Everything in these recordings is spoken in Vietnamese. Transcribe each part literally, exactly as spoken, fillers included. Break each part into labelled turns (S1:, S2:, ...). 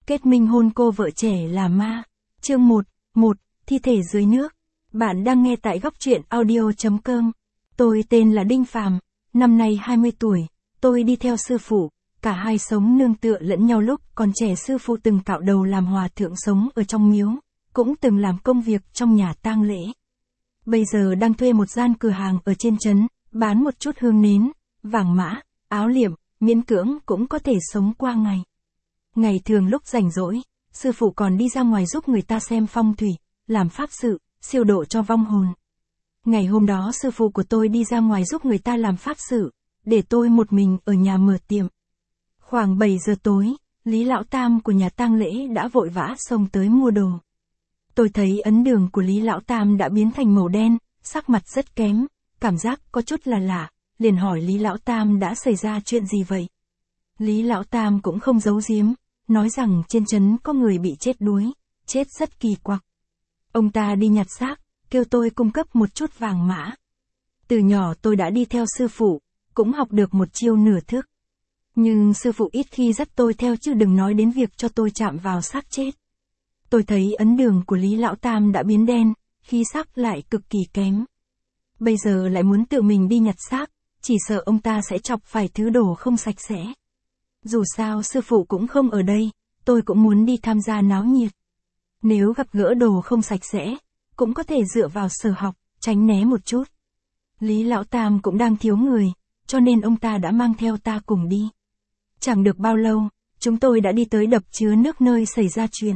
S1: Kết minh hôn cô vợ trẻ là ma. Chương một, một, thi thể dưới nước. Bạn đang nghe tại góc truyện audio chấm com. Tôi tên là Đinh Phàm, năm nay hai mươi tuổi, tôi đi theo sư phụ, cả hai sống nương tựa lẫn nhau lúc còn trẻ. Sư phụ từng cạo đầu làm hòa thượng sống ở trong miếu, cũng từng làm công việc trong nhà tang lễ. Bây giờ đang thuê một gian cửa hàng ở trên trấn, bán một chút hương nến, vàng mã, áo liệm, miễn cưỡng cũng có thể sống qua ngày. Ngày thường lúc rảnh rỗi, sư phụ còn đi ra ngoài giúp người ta xem phong thủy, làm pháp sự, siêu độ cho vong hồn. Ngày hôm đó sư phụ của tôi đi ra ngoài giúp người ta làm pháp sự, để tôi một mình ở nhà mở tiệm. Khoảng bảy giờ tối, Lý Lão Tam của nhà tang lễ đã vội vã xông tới mua đồ. Tôi thấy ấn đường của Lý Lão Tam đã biến thành màu đen, sắc mặt rất kém, cảm giác có chút là lạ, liền hỏi Lý Lão Tam đã xảy ra chuyện gì vậy. Lý Lão Tam cũng không giấu giếm, nói rằng trên trấn có người bị chết đuối, chết rất kỳ quặc. Ông ta đi nhặt xác, kêu tôi cung cấp một chút vàng mã. Từ nhỏ tôi đã đi theo sư phụ, cũng học được một chiêu nửa thức. Nhưng sư phụ ít khi dắt tôi theo, chứ đừng nói đến việc cho tôi chạm vào xác chết. Tôi thấy ấn đường của Lý Lão Tam đã biến đen, khí sắc lại cực kỳ kém. Bây giờ lại muốn tự mình đi nhặt xác, chỉ sợ ông ta sẽ chọc phải thứ đồ không sạch sẽ. Dù sao sư phụ cũng không ở đây, tôi cũng muốn đi tham gia náo nhiệt. Nếu gặp gỡ đồ không sạch sẽ, cũng có thể dựa vào sở học, tránh né một chút. Lý Lão Tam cũng đang thiếu người, cho nên ông ta đã mang theo ta cùng đi. Chẳng được bao lâu, chúng tôi đã đi tới đập chứa nước nơi xảy ra chuyện.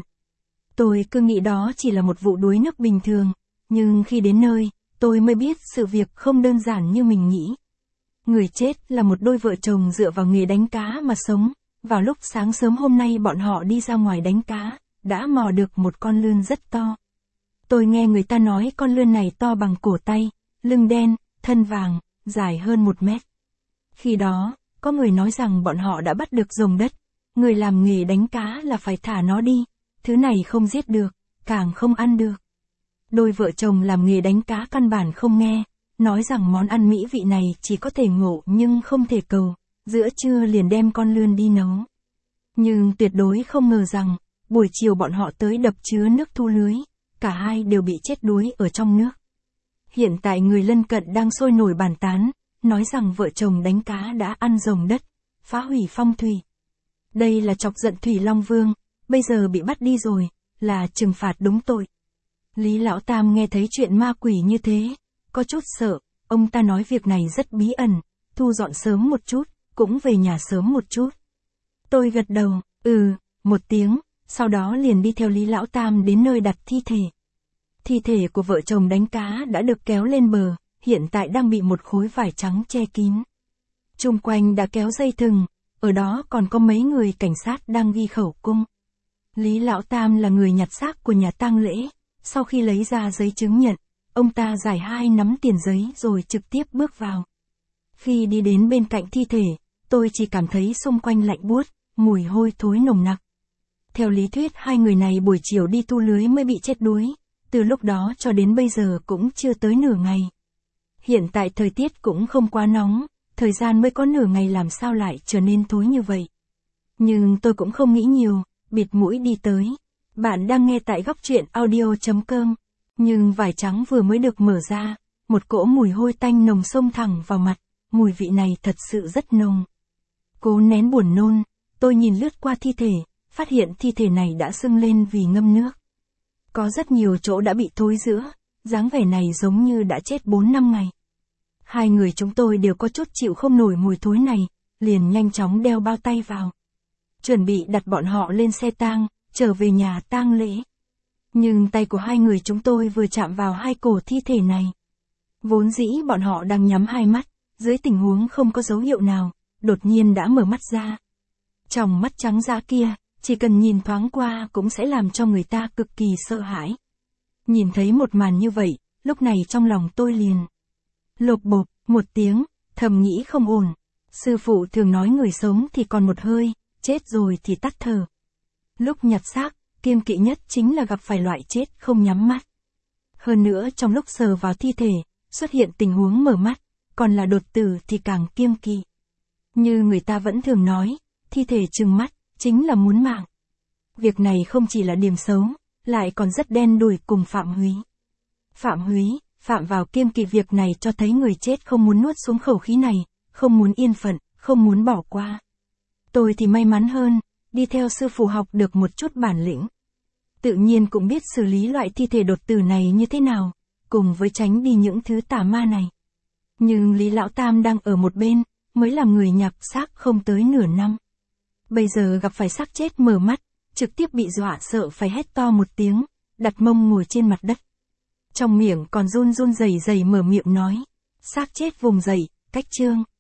S1: Tôi cứ nghĩ đó chỉ là một vụ đuối nước bình thường, nhưng khi đến nơi, tôi mới biết sự việc không đơn giản như mình nghĩ. Người chết là một đôi vợ chồng dựa vào nghề đánh cá mà sống. Vào lúc sáng sớm hôm nay bọn họ đi ra ngoài đánh cá, đã mò được một con lươn rất to. Tôi nghe người ta nói con lươn này to bằng cổ tay, lưng đen, thân vàng, dài hơn một mét. Khi đó, có người nói rằng bọn họ đã bắt được rồng đất. Người làm nghề đánh cá là phải thả nó đi, thứ này không giết được, càng không ăn được. Đôi vợ chồng làm nghề đánh cá căn bản không nghe, nói rằng món ăn mỹ vị này chỉ có thể ngộ nhưng không thể cầu, giữa trưa liền đem con lươn đi nấu. Nhưng tuyệt đối không ngờ rằng, buổi chiều bọn họ tới đập chứa nước thu lưới, cả hai đều bị chết đuối ở trong nước. Hiện tại người lân cận đang sôi nổi bàn tán, nói rằng vợ chồng đánh cá đã ăn rồng đất, phá hủy phong thủy. Đây là chọc giận Thủy Long Vương, bây giờ bị bắt đi rồi, là trừng phạt đúng tội. Lý Lão Tam nghe thấy chuyện ma quỷ như thế, có chút sợ, ông ta nói việc này rất bí ẩn, thu dọn sớm một chút, cũng về nhà sớm một chút. Tôi gật đầu, ừ, một tiếng, sau đó liền đi theo Lý Lão Tam đến nơi đặt thi thể. Thi thể của vợ chồng đánh cá đã được kéo lên bờ, hiện tại đang bị một khối vải trắng che kín. Chung quanh đã kéo dây thừng, ở đó còn có mấy người cảnh sát đang ghi khẩu cung. Lý Lão Tam là người nhặt xác của nhà tang lễ, sau khi lấy ra giấy chứng nhận, ông ta giải hai nắm tiền giấy rồi trực tiếp bước vào. Khi đi đến bên cạnh thi thể, tôi chỉ cảm thấy xung quanh lạnh buốt, mùi hôi thối nồng nặc. Theo lý thuyết hai người này buổi chiều đi thu lưới mới bị chết đuối, từ lúc đó cho đến bây giờ cũng chưa tới nửa ngày. Hiện tại thời tiết cũng không quá nóng, thời gian mới có nửa ngày làm sao lại trở nên thối như vậy. Nhưng tôi cũng không nghĩ nhiều, bịt mũi đi tới. Bạn đang nghe tại góc truyện audio chấm com. Nhưng vải trắng vừa mới được mở ra, một cỗ mùi hôi tanh nồng xông thẳng vào mặt, mùi vị này thật sự rất nồng. Cố nén buồn nôn, tôi nhìn lướt qua thi thể, phát hiện thi thể này đã sưng lên vì ngâm nước. Có rất nhiều chỗ đã bị thối rữa, dáng vẻ này giống như đã chết bốn năm ngày. Hai người chúng tôi đều có chút chịu không nổi mùi thối này, liền nhanh chóng đeo bao tay vào. Chuẩn bị đặt bọn họ lên xe tang, trở về nhà tang lễ. Nhưng tay của hai người chúng tôi vừa chạm vào hai cổ thi thể này. Vốn dĩ bọn họ đang nhắm hai mắt, dưới tình huống không có dấu hiệu nào, đột nhiên đã mở mắt ra. Trong mắt trắng dã kia, chỉ cần nhìn thoáng qua cũng sẽ làm cho người ta cực kỳ sợ hãi. Nhìn thấy một màn như vậy, lúc này trong lòng tôi liền lộp bộp, một tiếng, thầm nghĩ không ổn. Sư phụ thường nói người sống thì còn một hơi, chết rồi thì tắt thở. Lúc nhặt xác, kiêng kỵ nhất chính là gặp phải loại chết không nhắm mắt. Hơn nữa trong lúc sờ vào thi thể, xuất hiện tình huống mở mắt, còn là đột tử thì càng kiêng kỵ. Như người ta vẫn thường nói, thi thể trừng mắt, chính là muốn mạng. Việc này không chỉ là điểm xấu, lại còn rất đen đủi cùng Phạm Húy. Phạm Húy, phạm vào kiêng kỵ việc này cho thấy người chết không muốn nuốt xuống khẩu khí này, không muốn yên phận, không muốn bỏ qua. Tôi thì may mắn hơn, đi theo sư phụ học được một chút bản lĩnh. Tự nhiên cũng biết xử lý loại thi thể đột tử này như thế nào, cùng với tránh đi những thứ tà ma này. Nhưng Lý Lão Tam đang ở một bên, mới là người nhặt xác không tới nửa năm. Bây giờ gặp phải xác chết mở mắt, trực tiếp bị dọa sợ phải hét to một tiếng, đặt mông ngồi trên mặt đất. Trong miệng còn run run rẩy rẩy mở miệng nói, xác chết vùng dậy, cách trương.